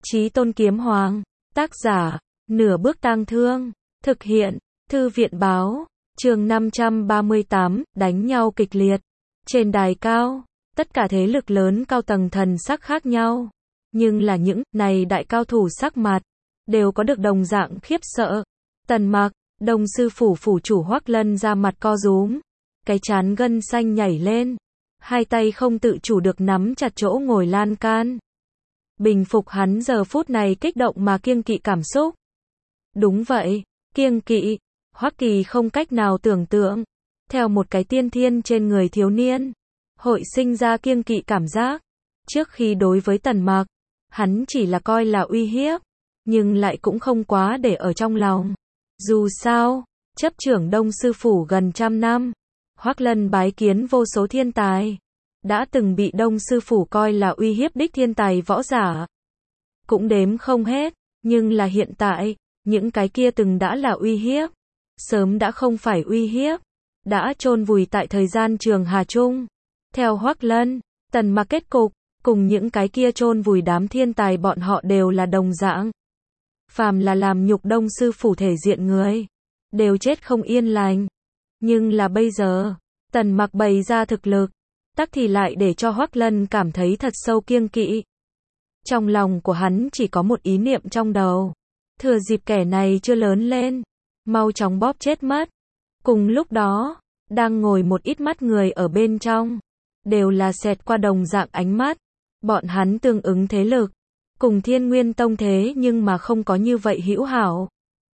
Chí Tôn Kiếm Hoàng, tác giả, Nửa Bước Tang Thương, thực hiện, Thư viện Báo, chương 538, đánh nhau kịch liệt. Trên đài cao, tất cả thế lực lớn cao tầng thần sắc khác nhau, nhưng là những này đại cao thủ sắc mặt, đều có được đồng dạng khiếp sợ. Tần Mặc, Đông Sư Phủ phủ chủ Hoắc Lân ra mặt co rúm, cái trán gân xanh nhảy lên, hai tay không tự chủ được nắm chặt chỗ ngồi lan can. Bình phục hắn giờ phút này kích động mà kiêng kỵ cảm xúc. Đúng vậy, kiêng kỵ. Hoắc Kỳ không cách nào tưởng tượng, theo một cái tiên thiên trên người thiếu niên, hội sinh ra kiêng kỵ cảm giác. Trước khi đối với Tần Mặc, hắn chỉ là coi là uy hiếp, nhưng lại cũng không quá để ở trong lòng. Dù sao, chấp trưởng Đông Sư Phủ gần 100 năm, Hoắc Lân bái kiến vô số thiên tài, đã từng bị Đông Sư Phủ coi là uy hiếp đích thiên tài võ giả. Cũng đếm không hết, nhưng là hiện tại, những cái kia từng đã là uy hiếp, sớm đã không phải uy hiếp, đã chôn vùi tại thời gian trường hà chung. Theo Hoắc Lân, Tần Mặc kết cục, cùng những cái kia chôn vùi đám thiên tài bọn họ đều là đồng dạng. Phàm là làm nhục Đông Sư Phủ thể diện người, đều chết không yên lành. Nhưng là bây giờ, Tần Mặc bày ra thực lực, tắc thì lại để cho Hoắc Lân cảm thấy thật sâu kiêng kỵ. Trong lòng của hắn chỉ có một ý niệm trong đầu, thừa dịp kẻ này chưa lớn lên, mau chóng bóp chết mất. Cùng lúc đó, đang ngồi một ít mắt người ở bên trong, đều là xẹt qua đồng dạng ánh mắt. Bọn hắn tương ứng thế lực, cùng Thiên Nguyên Tông thế nhưng mà không có như vậy hữu hảo.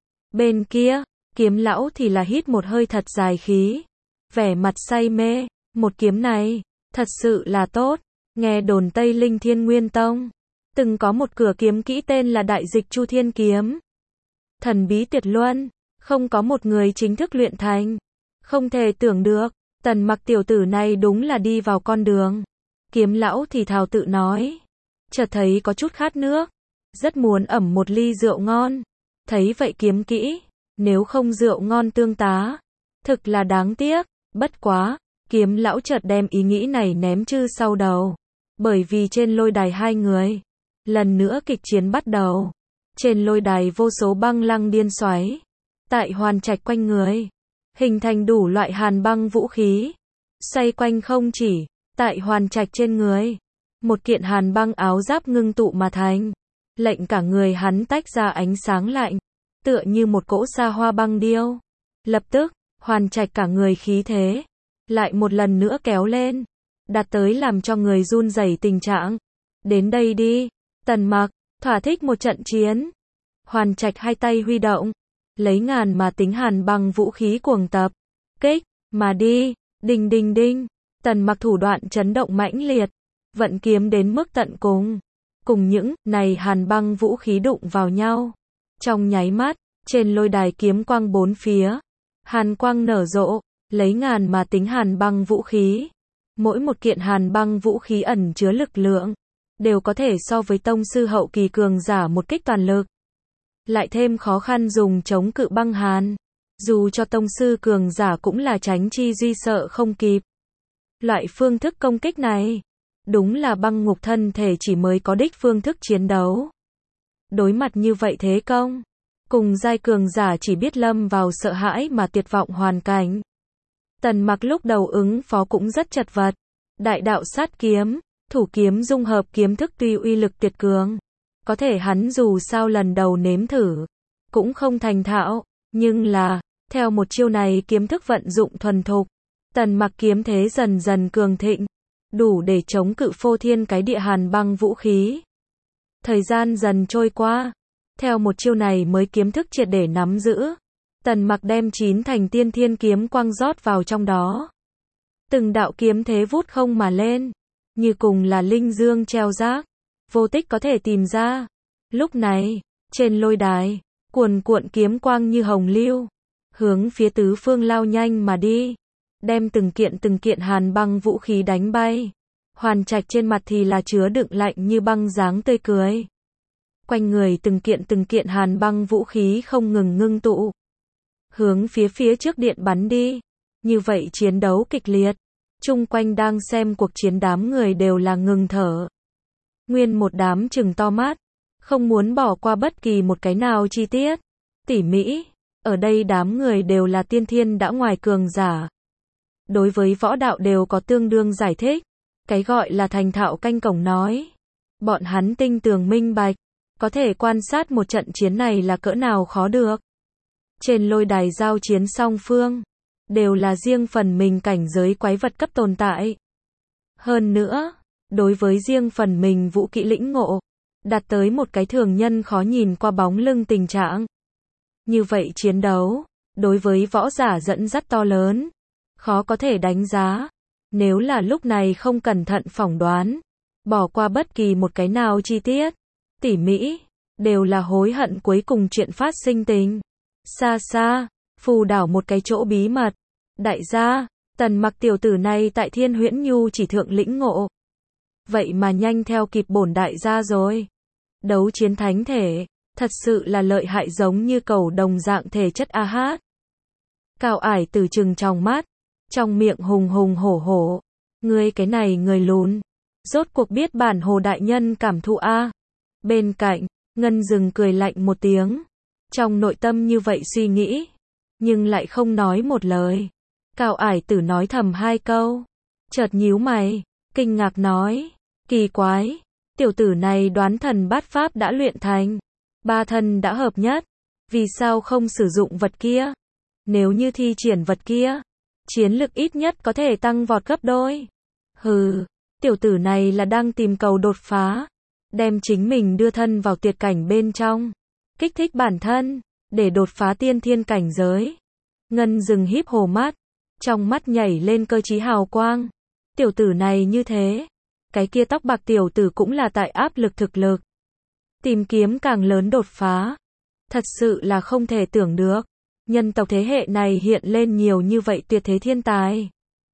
Bên kia, Kiếm lão thì là hít một hơi thật dài khí, vẻ mặt say mê. Một kiếm này, thật sự là tốt. Nghe đồn Tây Linh Thiên Nguyên Tông, từng có một cửa kiếm kỹ tên là Đại Dịch Chu Thiên Kiếm. Thần bí tuyệt luân, không có một người chính thức luyện thành. Không thể tưởng được, Tần Mặc tiểu tử này đúng là đi vào con đường. Kiếm lão thì thào tự nói, chợt thấy có chút khát nước, rất muốn ẩm một ly rượu ngon. Thấy vậy kiếm kỹ, nếu không rượu ngon tương tá, thực là đáng tiếc. Bất quá, Kiếm lão chợt đem ý nghĩ này ném chư sau đầu, bởi vì trên lôi đài hai người, lần nữa kịch chiến bắt đầu. Trên lôi đài vô số băng lăng điên xoáy, tại Hoàn Trạch quanh người, hình thành đủ loại hàn băng vũ khí, xoay quanh không chỉ, tại Hoàn Trạch trên người, một kiện hàn băng áo giáp ngưng tụ mà thành, lệnh cả người hắn tách ra ánh sáng lạnh, tựa như một cỗ sa hoa băng điêu. Lập tức, Hoàn Trạch cả người khí thế, lại một lần nữa kéo lên, đạt tới làm cho người run rẩy tình trạng. Đến đây đi, Tần Mặc, thỏa thích một trận chiến. Hoàn Trạch hai tay huy động, lấy ngàn mà tính hàn băng vũ khí cuồng tập, kích, mà đi, đinh đinh đinh. Tần Mặc thủ đoạn chấn động mãnh liệt, vận kiếm đến mức tận cùng. Cùng những này hàn băng vũ khí đụng vào nhau. Trong nháy mắt, trên lôi đài kiếm quang bốn phía, hàn quang nở rộ, lấy ngàn mà tính hàn băng vũ khí. Mỗi một kiện hàn băng vũ khí ẩn chứa lực lượng, đều có thể so với tông sư hậu kỳ cường giả một kích toàn lực. Lại thêm khó khăn dùng chống cự băng hàn, dù cho tông sư cường giả cũng là tránh chi duy sợ không kịp. Loại phương thức công kích này, đúng là băng ngục thân thể chỉ mới có đích phương thức chiến đấu. Đối mặt như vậy thế công, cùng giai cường giả chỉ biết lâm vào sợ hãi mà tuyệt vọng hoàn cảnh. Tần Mặc lúc đầu ứng phó cũng rất chật vật. Đại đạo sát kiếm, thủ kiếm dung hợp kiếm thức tuy uy lực tuyệt cường, có thể hắn dù sao lần đầu nếm thử, cũng không thành thạo. Nhưng là, theo một chiêu này kiếm thức vận dụng thuần thục, Tần Mặc kiếm thế dần dần cường thịnh, đủ để chống cự phô thiên cái địa hàn băng vũ khí. Thời gian dần trôi qua, theo một chiêu này mới kiếm thức triệt để nắm giữ, Tần Mặc đem 9 thành tiên thiên kiếm quang rót vào trong đó. Từng đạo kiếm thế vút không mà lên, như cùng là linh dương treo rác, vô tích có thể tìm ra. Lúc này, trên lôi đài, cuồn cuộn kiếm quang như hồng lưu, hướng phía tứ phương lao nhanh mà đi, đem từng kiện hàn băng vũ khí đánh bay. Hoàn Trạch trên mặt thì là chứa đựng lạnh như băng dáng tươi cười. Quanh người từng kiện hàn băng vũ khí không ngừng ngưng tụ, hướng phía trước điện bắn đi. Như vậy chiến đấu kịch liệt, chung quanh đang xem cuộc chiến đám người đều là ngừng thở. Nguyên một đám trừng to mắt, không muốn bỏ qua bất kỳ một cái nào chi tiết, tỉ mỉ. Ở đây đám người đều là tiên thiên đã ngoài cường giả. Đối với võ đạo đều có tương đương giải thích. Cái gọi là thành thạo canh cổng nói. Bọn hắn tinh tường minh bạch, có thể quan sát một trận chiến này là cỡ nào khó được. Trên lôi đài giao chiến song phương, đều là riêng phần mình cảnh giới quái vật cấp tồn tại. Hơn nữa, đối với riêng phần mình vũ kỹ lĩnh ngộ, đạt tới một cái thường nhân khó nhìn qua bóng lưng tình trạng. Như vậy chiến đấu, đối với võ giả dẫn dắt to lớn, khó có thể đánh giá. Nếu là lúc này không cẩn thận phỏng đoán, bỏ qua bất kỳ một cái nào chi tiết, tỉ mỉ, đều là hối hận cuối cùng chuyện phát sinh tình. Xa xa, phù đảo một cái chỗ bí mật. Đại gia, Tần Mặc tiểu tử này tại Thiên Huyễn Nhu chỉ thượng lĩnh ngộ. Vậy mà nhanh theo kịp bổn đại gia rồi. Đấu chiến thánh thể, thật sự là lợi hại giống như cầu đồng dạng thể chất a hát. Cao Ải Tử trừng trong mắt, trong miệng hùng hùng hổ hổ. Ngươi cái này người lùn, rốt cuộc biết bản Hồ đại nhân cảm thụ a. Bên cạnh, Ngân Dừng cười lạnh một tiếng. Trong nội tâm như vậy suy nghĩ, nhưng lại không nói một lời. Cao Ải Tử nói thầm hai câu, chợt nhíu mày, kinh ngạc nói, kỳ quái, tiểu tử này đoán thần bát pháp đã luyện thành, ba thân đã hợp nhất, vì sao không sử dụng vật kia? Nếu như thi triển vật kia, chiến lực ít nhất có thể tăng vọt gấp đôi. Hừ, tiểu tử này là đang tìm cầu đột phá, đem chính mình đưa thân vào tuyệt cảnh bên trong, kích thích bản thân, để đột phá tiên thiên cảnh giới. Ngân Dừng híp hồ mắt, trong mắt nhảy lên cơ trí hào quang. Tiểu tử này như thế, cái kia tóc bạc tiểu tử cũng là tại áp lực thực lực. Tìm kiếm càng lớn đột phá. Thật sự là không thể tưởng được. Nhân tộc thế hệ này hiện lên nhiều như vậy tuyệt thế thiên tài.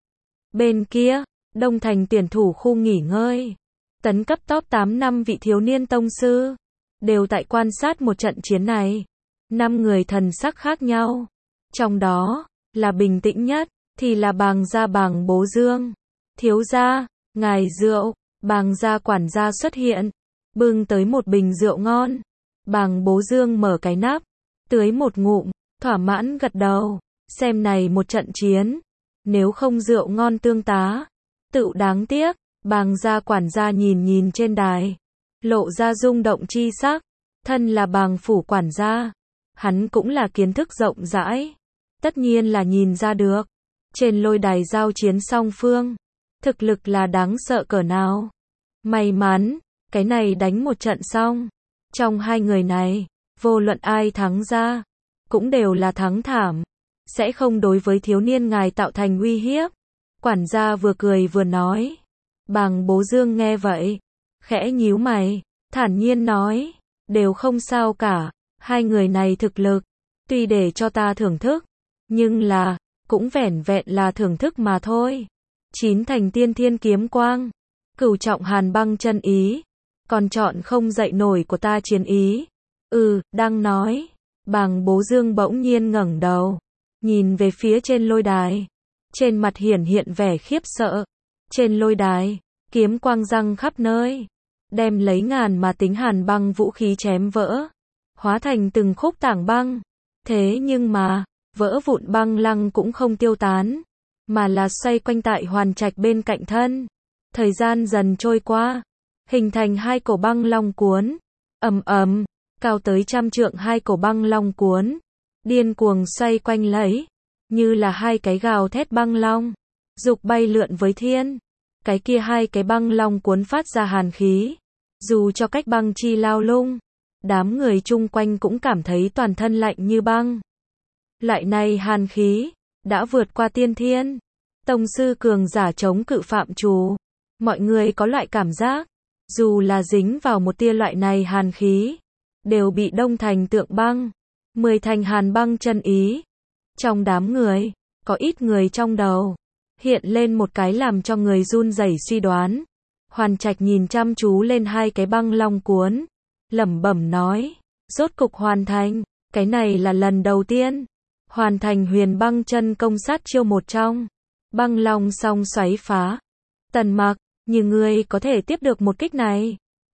Bên kia, Đông Thành tuyển thủ khu nghỉ ngơi. Tấn cấp top 8 năm vị thiếu niên tông sư. Đều tại quan sát một trận chiến này. 5 người thần sắc khác nhau. Trong đó, là bình tĩnh nhất, thì là Bàng gia Bàng Bố Dương. Thiếu gia, ngài rượu. Bàng gia quản gia xuất hiện, bưng tới một bình rượu ngon. Bàng Bố Dương mở cái nắp, tưới một ngụm, thỏa mãn gật đầu. Xem này một trận chiến, nếu không rượu ngon tương tá, tựu đáng tiếc. Bàng gia quản gia nhìn nhìn trên đài, lộ ra rung động chi sắc. Thân là Bàng phủ quản gia, hắn cũng là kiến thức rộng rãi, tất nhiên là nhìn ra được. Trên lôi đài giao chiến song phương, thực lực là đáng sợ cỡ nào. May mắn, cái này đánh một trận xong, trong hai người này, vô luận ai thắng ra, cũng đều là thắng thảm, sẽ không đối với thiếu niên ngài tạo thành uy hiếp. Quản gia vừa cười vừa nói. Bàng Bố Dương nghe vậy, khẽ nhíu mày, thản nhiên nói, đều không sao cả, hai người này thực lực, tuy để cho ta thưởng thức, nhưng là, cũng vẻn vẹn là thưởng thức mà thôi. 9 thành tiên thiên kiếm quang, cửu trọng hàn băng chân ý, còn chọn không dậy nổi của ta chiến ý. Đang nói, Bàng Bố Dương bỗng nhiên ngẩng đầu, nhìn về phía trên lôi đài, trên mặt hiển hiện vẻ khiếp sợ. Trên lôi đài, kiếm quang răng khắp nơi, đem lấy ngàn mà tính hàn băng vũ khí chém vỡ, hóa thành từng khúc tảng băng. Thế nhưng mà, vỡ vụn băng lăng cũng không tiêu tán, mà là xoay quanh tại Hoàn Trạch bên cạnh thân. Thời gian dần trôi qua, hình thành hai cổ băng long cuốn. Ầm ầm, cao tới 100 trượng hai cổ băng long cuốn, điên cuồng xoay quanh lấy, như là hai cái gào thét băng long, dục bay lượn với thiên. Cái kia hai cái băng long cuốn phát ra hàn khí, dù cho cách băng chi lao lung, đám người chung quanh cũng cảm thấy toàn thân lạnh như băng. Loại này hàn khí, đã vượt qua tiên thiên. Tông sư cường giả chống cự phạm chủ. Mọi người có loại cảm giác, dù là dính vào một tia loại này hàn khí, đều bị đông thành tượng băng, 10 thành hàn băng chân ý. Trong đám người, có ít người trong đầu hiện lên một cái làm cho người run rẩy suy đoán. Hoàn Trạch nhìn chăm chú lên hai cái băng long cuốn, lẩm bẩm nói, rốt cục hoàn thành, cái này là lần đầu tiên hoàn thành huyền băng chân công sát chiêu một trong. Băng long song xoáy phá. Tần Mặc, như ngươi có thể tiếp được một kích này.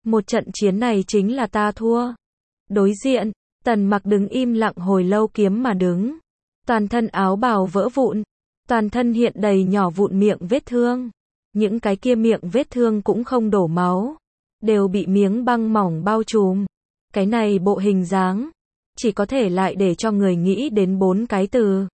Một trận chiến này chính là ta thua. Đối diện, Tần Mặc đứng im lặng hồi lâu kiếm mà đứng. Toàn thân áo bào vỡ vụn, toàn thân hiện đầy nhỏ vụn miệng vết thương. Những cái kia miệng vết thương cũng không đổ máu, đều bị miếng băng mỏng bao trùm. Cái này bộ hình dáng, chỉ có thể lại để cho người nghĩ đến 4 cái từ.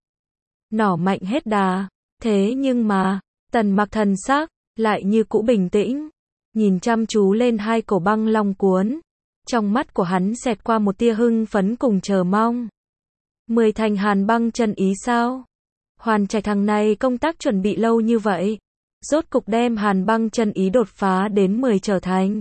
Nỏ mạnh hết đà. Thế nhưng mà, Tần Mặc thần sắc lại như cũ bình tĩnh, nhìn chăm chú lên hai cổ băng long cuốn. Trong mắt của hắn xẹt qua một tia hưng phấn cùng chờ mong. 10 thành hàn băng chân ý sao? Hoàn Trạch thằng này công tác chuẩn bị lâu như vậy, rốt cục đem hàn băng chân ý đột phá đến 10 trở thành.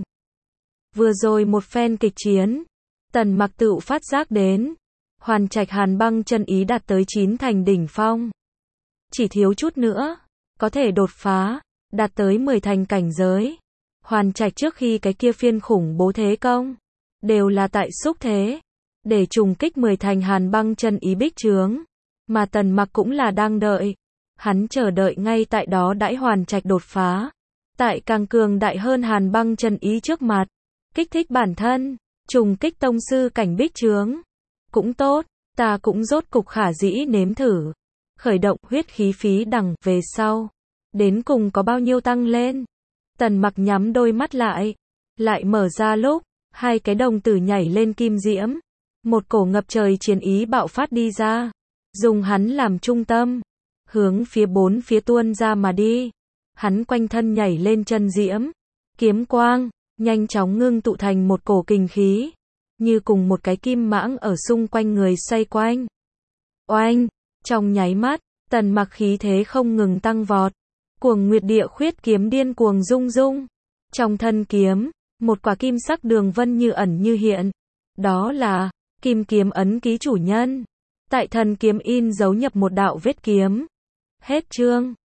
Vừa rồi một phen kịch chiến, Tần Mặc tự phát giác đến, Hoàn Trạch hàn băng chân ý đạt tới 9 thành đỉnh phong. Chỉ thiếu chút nữa, có thể đột phá, đạt tới 10 thành cảnh giới. Hoàn Trạch trước khi cái kia phiên khủng bố thế công, đều là tại xúc thế, để trùng kích 10 thành hàn băng chân ý bích trướng. Mà Tần Mặc cũng là đang đợi. Hắn chờ đợi ngay tại đó đãi Hoàn Trạch đột phá. Tại càng cường đại hơn hàn băng chân ý trước mặt. Kích thích bản thân, trùng kích tông sư cảnh bích trướng. Cũng tốt, ta cũng rốt cục khả dĩ nếm thử. Khởi động huyết khí phí đằng về sau. Đến cùng có bao nhiêu tăng lên. Tần Mặc nhắm đôi mắt lại mở ra lúc, hai cái đồng tử nhảy lên kim diễm. Một cổ ngập trời chiến ý bạo phát đi ra. Dùng hắn làm trung tâm, hướng phía 4 phía tuôn ra mà đi. Hắn quanh thân nhảy lên chân diễm, kiếm quang, nhanh chóng ngưng tụ thành một cổ kình khí, như cùng một cái kim mãng ở xung quanh người xoay quanh. Oanh, trong nháy mắt, Tần Mặc khí thế không ngừng tăng vọt. Cuồng Nguyệt Địa Khuyết kiếm điên cuồng rung rung. Trong thân kiếm, một quả kim sắc đường vân như ẩn như hiện. Đó là kim kiếm ấn ký chủ nhân. Tại thần kiếm in dấu nhập một đạo vết kiếm. Hết chương.